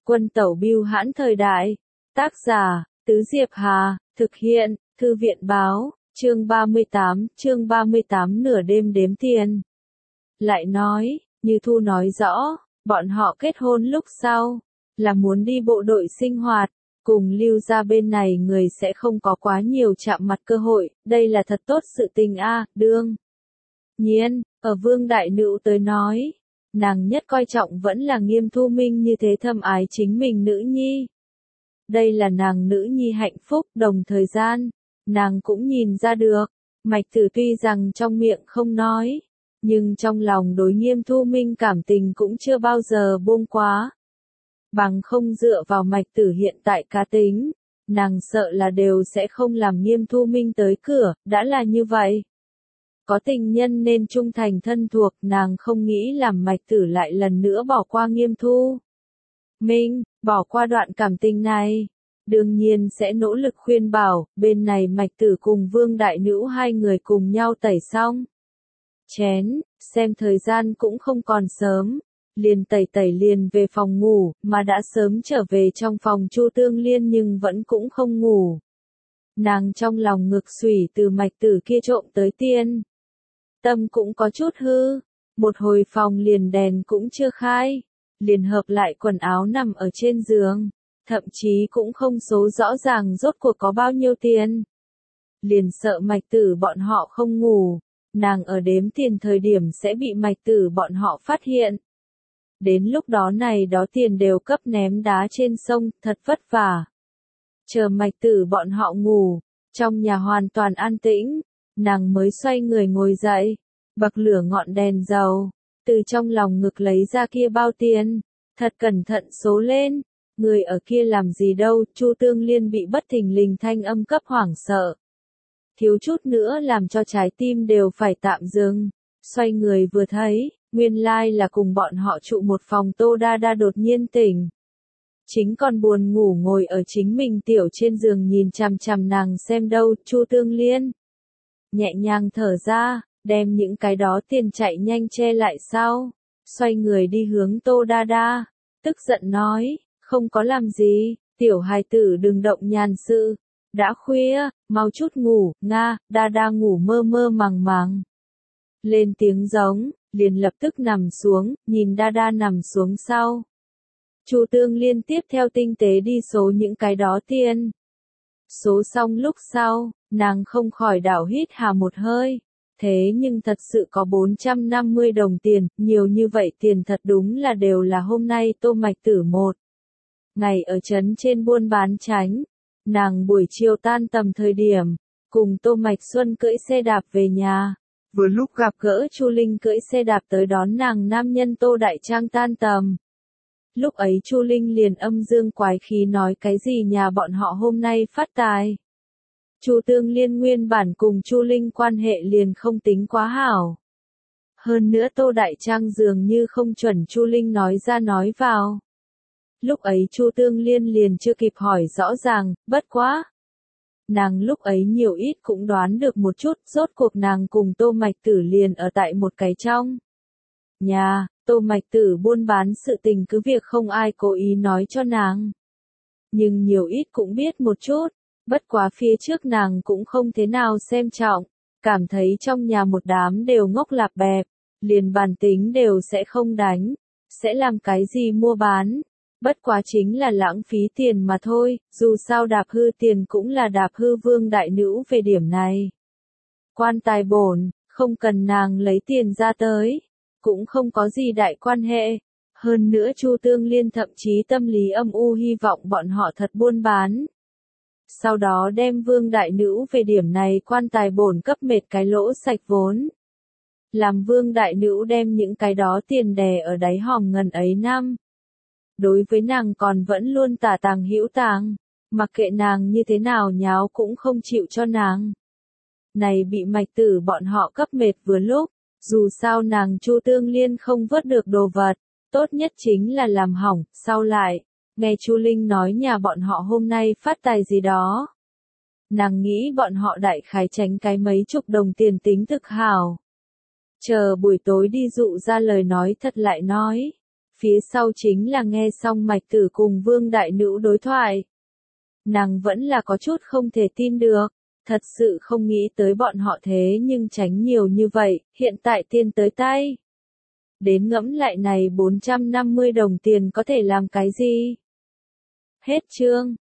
Quân tẩu bưu hãn thời đại. Tác giả, Tứ Diệp Hà, thực hiện, Thư viện báo, chương 38 nửa đêm đếm tiền. Lại nói, Như Thu nói rõ, bọn họ kết hôn lúc sau, là muốn đi bộ đội sinh hoạt, cùng Lưu gia bên này người sẽ không có quá nhiều chạm mặt cơ hội, đây là thật tốt sự tình a, đương nhiên, ở Vương Đại Nữ tới nói, nàng nhất coi trọng vẫn là Nghiêm Thu Minh như thế thâm ái chính mình nữ nhi. Đây là nàng nữ nhi hạnh phúc, đồng thời gian, nàng cũng nhìn ra được, Mạch Tử tuy rằng trong miệng không nói, nhưng trong lòng đối Nghiêm Thu Minh cảm tình cũng chưa bao giờ buông quá. Bằng không dựa vào Mạch Tử hiện tại cá tính, nàng sợ là đều sẽ không làm Nghiêm Thu Minh tới cửa, đã là như vậy. Có tình nhân nên trung thành thân thuộc, nàng không nghĩ làm Mạch Tử lại lần nữa bỏ qua Nghiêm Thu Minh, bỏ qua đoạn cảm tình này. Đương nhiên sẽ nỗ lực khuyên bảo, bên này Mạch Tử cùng Vương Đại Nữ hai người cùng nhau tẩy xong chén, xem thời gian cũng không còn sớm, liền tẩy liền về phòng ngủ, mà đã sớm trở về trong phòng Chu Tương Liên nhưng vẫn cũng không ngủ. Nàng trong lòng ngực xủy từ Mạch Tử kia trộm tới tiên. Tâm cũng có chút hư, một hồi phòng liền đèn cũng chưa khai, liền hợp lại quần áo nằm ở trên giường, thậm chí cũng không số rõ ràng rốt cuộc có bao nhiêu tiền. Liền sợ Mạch Tử bọn họ không ngủ, nàng ở đếm tiền thời điểm sẽ bị Mạch Tử bọn họ phát hiện. Đến lúc đó này đó tiền đều cấp ném đá trên sông, thật vất vả. Chờ Mạch Tử bọn họ ngủ, trong nhà hoàn toàn an tĩnh, nàng mới xoay người ngồi dậy, bậc lửa ngọn đèn dầu, từ trong lòng ngực lấy ra kia bao tiền, thật cẩn thận số lên, người ở kia làm gì đâu, Chu Tương Liên bị bất thình lình thanh âm cấp hoảng sợ. Thiếu chút nữa làm cho trái tim đều phải tạm dừng, xoay người vừa thấy, nguyên lai là cùng bọn họ trụ một phòng Tô Đa Đa đột nhiên tỉnh. Chính còn buồn ngủ ngồi ở chính mình tiểu trên giường nhìn chằm chằm nàng xem đâu, Chu Tương Liên nhẹ nhàng thở ra, đem những cái đó tiền chạy nhanh che lại sau, xoay người đi hướng Tô Đa Đa, tức giận nói, không có làm gì, tiểu hài tử đừng động nhàn sự, đã khuya, mau chút ngủ, Nga, Đa Đa ngủ mơ mơ màng màng. Lên tiếng giống, liền lập tức nằm xuống, nhìn Đa Đa nằm xuống sau. Chu Tương Liên tiếp theo tinh tế đi số những cái đó tiền. Số xong lúc sau, nàng không khỏi đảo hít hà một hơi. Thế nhưng thật sự có 450 đồng tiền, nhiều như vậy tiền thật đúng là đều là hôm nay Tô Mạch Tử một ngày ở trấn trên buôn bán tránh. Nàng buổi chiều tan tầm thời điểm, cùng Tô Mạch Xuân cưỡi xe đạp về nhà. Vừa lúc gặp gỡ Chu Linh cưỡi xe đạp tới đón nàng nam nhân Tô Đại Trang tan tầm. Lúc ấy Chu Linh liền âm dương quái khí nói cái gì nhà bọn họ hôm nay phát tài. Chu Tương Liên nguyên bản cùng Chu Linh quan hệ liền không tính quá hảo. Hơn nữa Tô Đại Trang dường như không chuẩn Chu Linh nói ra nói vào. Lúc ấy Chu Tương Liên liền chưa kịp hỏi rõ ràng, bất quá. Nàng lúc ấy nhiều ít cũng đoán được một chút, rốt cuộc nàng cùng Tô Mạch Tử liền ở tại một cái trong nhà, Tô Mạch Tử buôn bán sự tình cứ việc không ai cố ý nói cho nàng. Nhưng nhiều ít cũng biết một chút, bất quá phía trước nàng cũng không thế nào xem trọng, cảm thấy trong nhà một đám đều ngốc lạp bẹp, liền bản tính đều sẽ không đánh, sẽ làm cái gì mua bán. Bất quá chính là lãng phí tiền mà thôi, dù sao đạp hư tiền cũng là đạp hư Vương Đại Nữ về điểm này. Quan tài bổn, không cần nàng lấy tiền ra tới, cũng không có gì đại quan hệ. Hơn nữa Chu Tương Liên thậm chí tâm lý âm u hy vọng bọn họ thật buôn bán. Sau đó đem Vương Đại Nữ về điểm này quan tài bổn cấp mệt cái lỗ sạch vốn. Làm Vương Đại Nữ đem những cái đó tiền đè ở đáy hòm ngần ấy năm. Đối với nàng còn vẫn luôn tả tàng hữu tàng, mặc kệ nàng như thế nào nháo cũng không chịu cho nàng. Này bị Mạch Tử bọn họ cấp mệt vừa lúc, dù sao nàng Chu Tương Liên không vớt được đồ vật, tốt nhất chính là làm hỏng, sau lại, nghe Chu Linh nói nhà bọn họ hôm nay phát tài gì đó. Nàng nghĩ bọn họ đại khái tránh cái mấy chục đồng tiền tính thực hảo. Chờ buổi tối đi dụ ra lời nói thật lại nói. Phía sau chính là nghe xong Mạch Tử cùng Vương Đại Nữ đối thoại. Nàng vẫn là có chút không thể tin được, thật sự không nghĩ tới bọn họ thế nhưng tránh nhiều như vậy, hiện tại tiền tới tay. Đến ngẫm lại này 450 đồng tiền có thể làm cái gì? Hết chương.